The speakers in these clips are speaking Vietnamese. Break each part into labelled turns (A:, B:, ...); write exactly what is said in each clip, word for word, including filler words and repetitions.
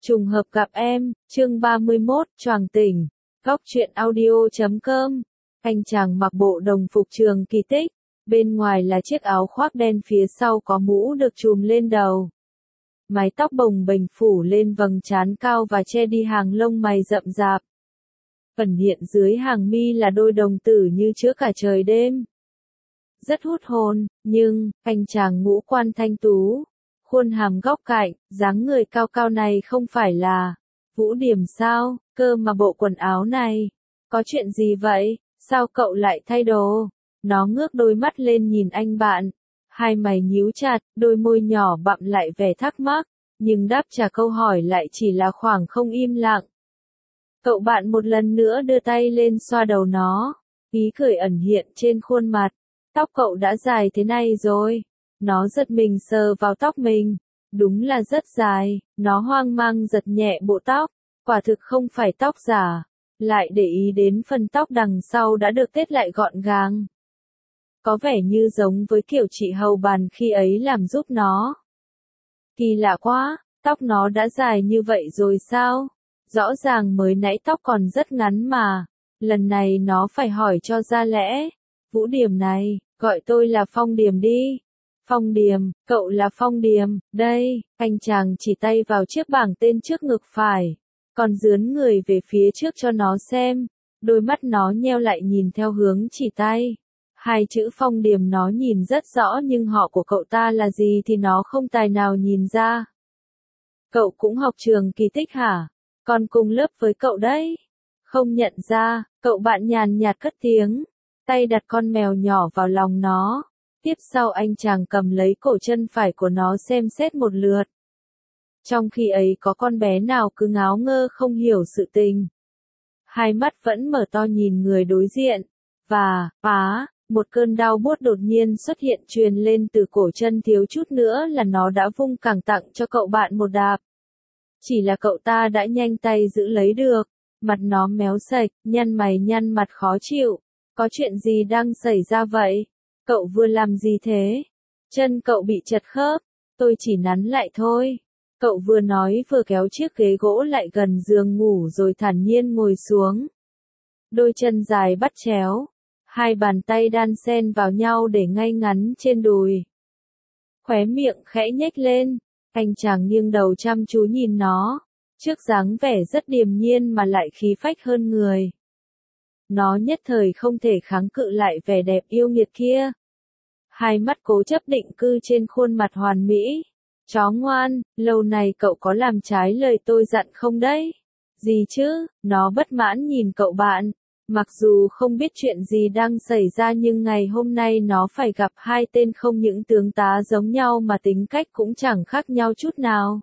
A: Trùng hợp gặp em, chương ba mươi mốt, choàng tỉnh. Góc truyện audio chấm com. Anh chàng mặc bộ đồng phục trường kỳ tích, bên ngoài là chiếc áo khoác đen, phía sau có mũ được trùm lên đầu. Mái tóc bồng bềnh phủ lên vầng trán cao và che đi hàng lông mày rậm rạp. Ẩn hiện dưới hàng mi là đôi đồng tử như chứa cả trời đêm. Rất hút hồn, nhưng, anh chàng ngũ quan thanh tú, khuôn hàm góc cạnh, dáng người cao cao này không phải là Vũ Điểm sao, cơ mà bộ quần áo này. Có chuyện gì vậy, sao cậu lại thay đồ? Nó ngước đôi mắt lên nhìn anh bạn. Hai mày nhíu chặt, đôi môi nhỏ bặm lại vẻ thắc mắc, nhưng đáp trả câu hỏi lại chỉ là khoảng không im lặng. Cậu bạn một lần nữa đưa tay lên xoa đầu nó, ý cười ẩn hiện trên khuôn mặt. Tóc cậu đã dài thế này rồi. Nó giật mình sờ vào tóc mình. Đúng là rất dài. Nó hoang mang giật nhẹ bộ tóc. Quả thực không phải tóc giả. Lại để ý đến phần tóc đằng sau đã được tết lại gọn gàng. Có vẻ như giống với kiểu chị hầu bàn khi ấy làm giúp nó. Kỳ lạ quá, tóc nó đã dài như vậy rồi sao? Rõ ràng mới nãy tóc còn rất ngắn mà. Lần này nó phải hỏi cho ra lẽ. Vũ Điểm này, gọi tôi là Phong Điểm đi. Phong Điểm, cậu là Phong Điểm, đây, anh chàng chỉ tay vào chiếc bảng tên trước ngực phải. Còn dướn người về phía trước cho nó xem. Đôi mắt nó nheo lại nhìn theo hướng chỉ tay. Hai chữ Phong Điểm nó nhìn rất rõ nhưng họ của cậu ta là gì thì nó không tài nào nhìn ra. Cậu cũng học trường kỳ tích hả? Con cùng lớp với cậu đấy. Không nhận ra, cậu bạn nhàn nhạt cất tiếng. Tay đặt con mèo nhỏ vào lòng nó. Tiếp sau anh chàng cầm lấy cổ chân phải của nó xem xét một lượt. Trong khi ấy có con bé nào cứ ngáo ngơ không hiểu sự tình. Hai mắt vẫn mở to nhìn người đối diện. Và, á, một cơn đau buốt đột nhiên xuất hiện truyền lên từ cổ chân, thiếu chút nữa là nó đã vung cẳng tặng cho cậu bạn một đạp. Chỉ là cậu ta đã nhanh tay giữ lấy được. Mặt nó méo sạch, nhăn mày nhăn mặt khó chịu. Có chuyện gì đang xảy ra vậy? Cậu vừa làm gì thế? Chân cậu bị chật khớp. Tôi chỉ nắn lại thôi. Cậu vừa nói vừa kéo chiếc ghế gỗ lại gần giường ngủ rồi thản nhiên ngồi xuống. Đôi chân dài bắt chéo. Hai bàn tay đan xen vào nhau để ngay ngắn trên đùi. Khóe miệng khẽ nhếch lên. Anh chàng nghiêng đầu chăm chú nhìn nó. Trước dáng vẻ rất điềm nhiên mà lại khí phách hơn người. Nó nhất thời không thể kháng cự lại vẻ đẹp yêu nghiệt kia. Hai mắt cố chấp định cư trên khuôn mặt hoàn mỹ. Chó ngoan, lâu này cậu có làm trái lời tôi dặn không đấy? Gì chứ, nó bất mãn nhìn cậu bạn. Mặc dù không biết chuyện gì đang xảy ra nhưng ngày hôm nay nó phải gặp hai tên không những tướng tá giống nhau mà tính cách cũng chẳng khác nhau chút nào.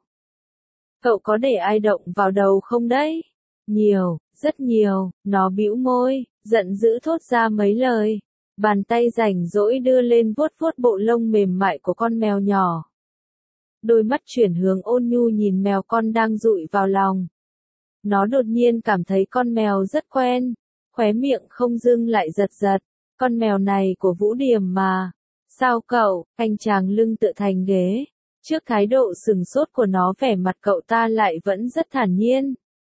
A: Cậu có để ai động vào đầu không đấy? Nhiều, rất nhiều, nó bĩu môi, giận dữ thốt ra mấy lời. Bàn tay rảnh rỗi đưa lên vuốt vuốt bộ lông mềm mại của con mèo nhỏ. Đôi mắt chuyển hướng ôn nhu nhìn mèo con đang dụi vào lòng. Nó đột nhiên cảm thấy con mèo rất quen, khóe miệng không dưng lại giật giật. Con mèo này của Vũ Điểm mà. Sao cậu? Anh chàng lưng tựa thành ghế. Trước thái độ sừng sốt của nó, vẻ mặt cậu ta lại vẫn rất thản nhiên.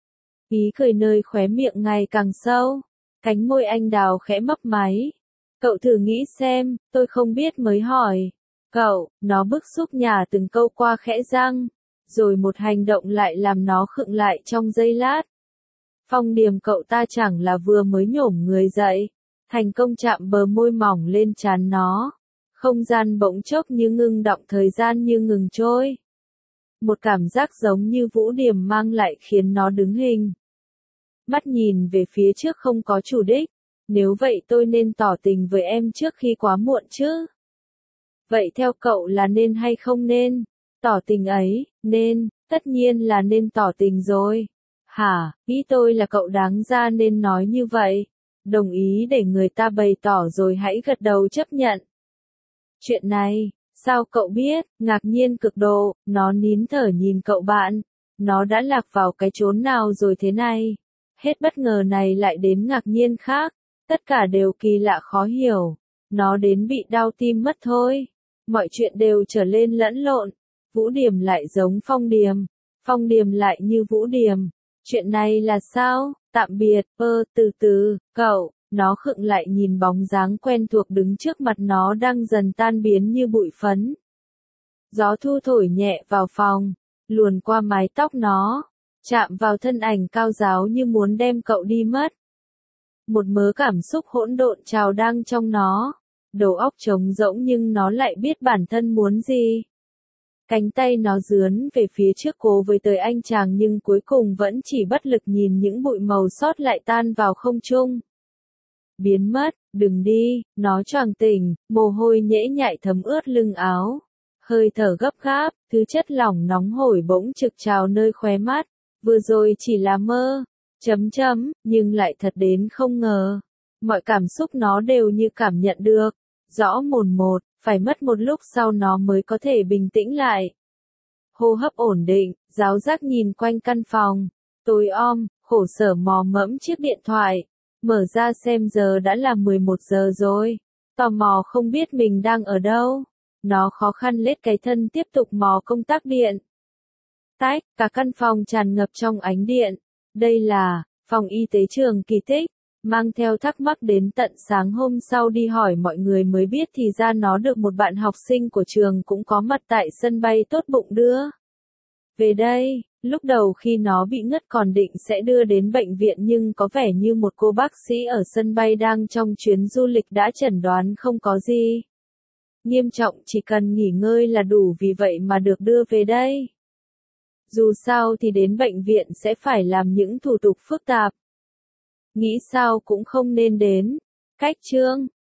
A: Ý cười nơi khóe miệng ngày càng sâu. Cánh môi anh đào khẽ mấp máy. Cậu thử nghĩ xem, tôi không biết mới hỏi. Cậu, nó bức xúc nhả từng câu qua khẽ răng. Rồi một hành động lại làm nó khựng lại trong giây lát. Phong Điểm, cậu ta chẳng là vừa mới nhổm người dậy. Thành công chạm bờ môi mỏng lên trán nó. Không gian bỗng chốc như ngưng đọng, thời gian như ngừng trôi. Một cảm giác giống như Vũ Điểm mang lại khiến nó đứng hình. Mắt nhìn về phía trước không có chủ đích. Nếu vậy tôi nên tỏ tình với em trước khi quá muộn chứ? Vậy theo cậu là nên hay không nên? Tỏ tình ấy, nên, tất nhiên là nên tỏ tình rồi. Hả, ý tôi là cậu đáng ra nên nói như vậy. Đồng ý để người ta bày tỏ rồi hãy gật đầu chấp nhận. Chuyện này, sao cậu biết? Ngạc nhiên cực độ, nó nín thở nhìn cậu bạn. Nó đã lạc vào cái chốn nào rồi thế này? Hết bất ngờ này lại đến ngạc nhiên khác. Tất cả đều kỳ lạ khó hiểu. Nó đến bị đau tim mất thôi. Mọi chuyện đều trở lên lẫn lộn. Vũ Điểm lại giống Phong Điểm. Phong Điềm lại như Vũ Điềm. Chuyện này là sao? Tạm biệt, ơ, từ từ, cậu. Nó khựng lại nhìn bóng dáng quen thuộc đứng trước mặt nó đang dần tan biến như bụi phấn. Gió thu thổi nhẹ vào phòng, luồn qua mái tóc nó, chạm vào thân ảnh cao ráo như muốn đem cậu đi mất. Một mớ cảm xúc hỗn độn trào dâng trong nó, đầu óc trống rỗng nhưng nó lại biết bản thân muốn gì. Cánh tay nó dướn về phía trước cố với tới anh chàng nhưng cuối cùng vẫn chỉ bất lực nhìn những bụi màu sót lại tan vào không trung. Biến mất, đừng đi, nó choàng tỉnh, mồ hôi nhễ nhại thấm ướt lưng áo. Hơi thở gấp gáp, thứ chất lỏng nóng hổi bỗng trực trào nơi khóe mắt. Vừa rồi chỉ là mơ, chấm chấm, nhưng lại thật đến không ngờ. Mọi cảm xúc nó đều như cảm nhận được, rõ mồn một, phải mất một lúc sau nó mới có thể bình tĩnh lại. Hô hấp ổn định, giáo giác nhìn quanh căn phòng, tối om, khổ sở mò mẫm chiếc điện thoại. Mở ra xem giờ đã là mười một giờ rồi, tò mò không biết mình đang ở đâu. Nó khó khăn lết cái thân tiếp tục mò công tắc điện. Tách, cả căn phòng tràn ngập trong ánh điện. Đây là phòng y tế trường Kỳ Tích. Mang theo thắc mắc đến tận sáng hôm sau đi hỏi mọi người mới biết thì ra nó được một bạn học sinh của trường cũng có mặt tại sân bay tốt bụng đưa về đây. Lúc đầu khi nó bị ngất còn định sẽ đưa đến bệnh viện nhưng có vẻ như một cô bác sĩ ở sân bay đang trong chuyến du lịch đã chẩn đoán không có gì nghiêm trọng, chỉ cần nghỉ ngơi là đủ, vì vậy mà được đưa về đây. Dù sao thì đến bệnh viện sẽ phải làm những thủ tục phức tạp. Nghĩ sao cũng không nên đến. Cách chương